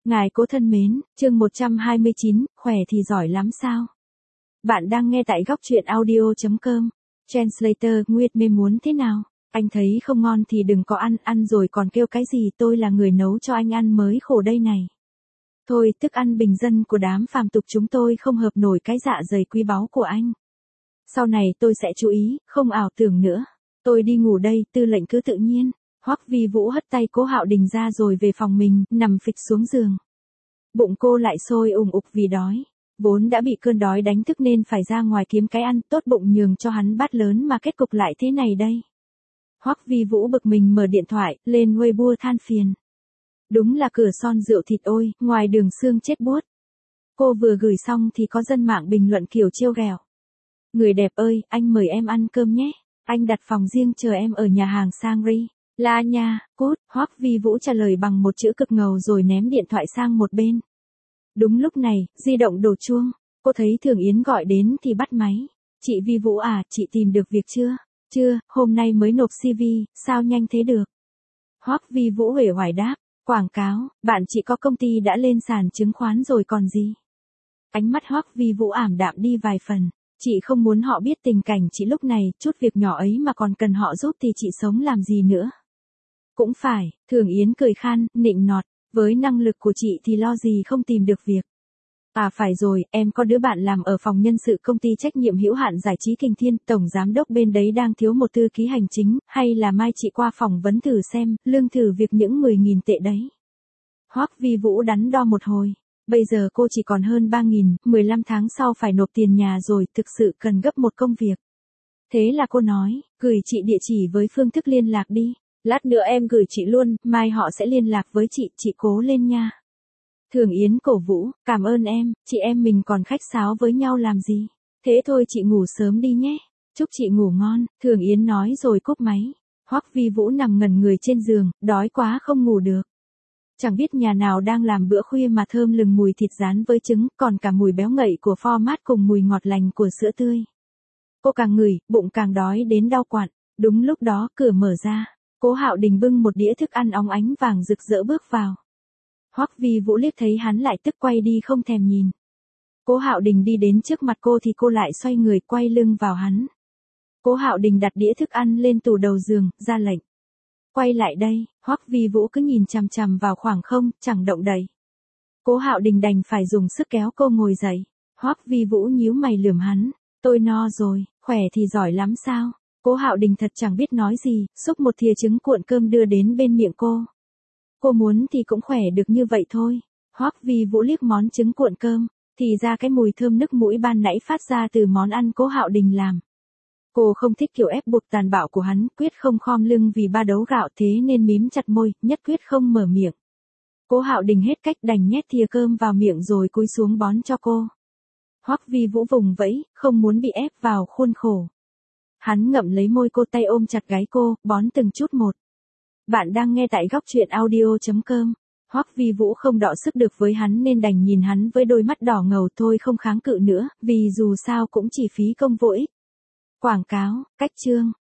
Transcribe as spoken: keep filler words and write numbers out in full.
Ngài cố thân mến, chương một trăm hai mươi chín, khỏe thì giỏi lắm sao? Bạn đang nghe tại góc truyện audio chấm com. Translator, Nguyệt mê muốn thế nào? Anh thấy không ngon thì đừng có ăn, ăn rồi còn kêu cái gì, tôi là người nấu cho anh ăn mới khổ đây này. Thôi, thức ăn bình dân của đám phàm tục chúng tôi không hợp nổi cái dạ dày quý báu của anh. Sau này tôi sẽ chú ý, không ảo tưởng nữa. Tôi đi ngủ đây, tư lệnh cứ tự nhiên. Hoắc Vi Vũ hất tay Cố Hạo Đình ra rồi về phòng mình, nằm phịch xuống giường. Bụng cô lại sôi ùng ục vì đói. Vốn đã bị cơn đói đánh thức nên phải ra ngoài kiếm cái ăn, tốt bụng nhường cho hắn bát lớn mà kết cục lại thế này đây. Hoắc Vi Vũ bực mình mở điện thoại, lên Weibo than phiền. Đúng là cửa son rượu thịt ôi, ngoài đường xương chết buốt. Cô vừa gửi xong thì có dân mạng bình luận kiểu trêu ghẹo. Người đẹp ơi, anh mời em ăn cơm nhé. Anh đặt phòng riêng chờ em ở nhà hàng Sangri. La nha, cút, Hoắc Vi Vũ trả lời bằng một chữ cực ngầu rồi ném điện thoại sang một bên. Đúng lúc này, di động đổ chuông. Cô thấy Thường Yến gọi đến thì bắt máy. Chị Vi Vũ à, chị tìm được việc chưa? Chưa, hôm nay mới nộp xê vê, sao nhanh thế được? Hoắc Vi Vũ uể oải đáp. Quảng cáo, bạn chị có công ty đã lên sàn chứng khoán rồi còn gì? Ánh mắt Hoắc Vi Vũ ảm đạm đi vài phần. Chị không muốn họ biết tình cảnh chị lúc này, chút việc nhỏ ấy mà còn cần họ giúp thì chị sống làm gì nữa? Cũng phải, Thường Yến cười khan, nịnh nọt, với năng lực của chị thì lo gì không tìm được việc. À phải rồi, em có đứa bạn làm ở phòng nhân sự công ty trách nhiệm hữu hạn giải trí Kinh Thiên, tổng giám đốc bên đấy đang thiếu một thư ký hành chính, hay là mai chị qua phỏng vấn thử xem, lương thử việc những mười nghìn tệ đấy. Hoắc Vi Vũ đắn đo một hồi, bây giờ cô chỉ còn hơn ba nghìn, mười lăm tháng sau phải nộp tiền nhà rồi, thực sự cần gấp một công việc. Thế là cô nói, gửi chị địa chỉ với phương thức liên lạc đi. Lát nữa em gửi chị luôn, mai họ sẽ liên lạc với chị, chị cố lên nha. Thường Yến cổ vũ, cảm ơn em, chị em mình còn khách sáo với nhau làm gì. Thế thôi chị ngủ sớm đi nhé. Chúc chị ngủ ngon, Thường Yến nói rồi cúp máy. Hoắc Vi Vũ nằm ngẩn người trên giường, đói quá không ngủ được. Chẳng biết nhà nào đang làm bữa khuya mà thơm lừng mùi thịt rán với trứng, còn cả mùi béo ngậy của format cùng mùi ngọt lành của sữa tươi. Cô càng ngửi, bụng càng đói đến đau quặn. Đúng lúc đó, cửa mở ra. Cố Hạo Đình bưng một đĩa thức ăn óng ánh vàng rực rỡ bước vào. Hoắc Vi Vũ liếc thấy hắn lại tức quay đi không thèm nhìn. Cố Hạo Đình đi đến trước mặt cô thì cô lại xoay người quay lưng vào hắn. Cố Hạo Đình đặt đĩa thức ăn lên tủ đầu giường, ra lệnh. Quay lại đây, Hoắc Vi Vũ cứ nhìn chằm chằm vào khoảng không, chẳng động đậy. Cố Hạo Đình đành phải dùng sức kéo cô ngồi dậy. Hoắc Vi Vũ nhíu mày lườm hắn. Tôi no rồi, khỏe thì giỏi lắm sao? Cố Hạo Đình thật chẳng biết nói gì, xúc một thìa trứng cuộn cơm đưa đến bên miệng cô. Cô muốn thì cũng khỏe được như vậy thôi. Hoắc Vi Vũ liếc món trứng cuộn cơm, thì ra cái mùi thơm nức mũi ban nãy phát ra từ món ăn Cố Hạo Đình làm. Cô không thích kiểu ép buộc tàn bạo của hắn, quyết không khom lưng vì ba đấu gạo thế nên mím chặt môi, nhất quyết không mở miệng. Cố Hạo Đình hết cách đành nhét thìa cơm vào miệng rồi cúi xuống bón cho cô. Hoắc Vi Vũ vùng vẫy, không muốn bị ép vào khuôn khổ. Hắn ngậm lấy môi cô, tay ôm chặt gáy cô, bón từng chút một. Bạn đang nghe tại góc truyện audio chấm com. Hoắc Vi Vũ không đọ sức được với hắn nên đành nhìn hắn với đôi mắt đỏ ngầu thôi, không kháng cự nữa, vì dù sao cũng chỉ phí công vô ích. Quảng cáo, cách chương.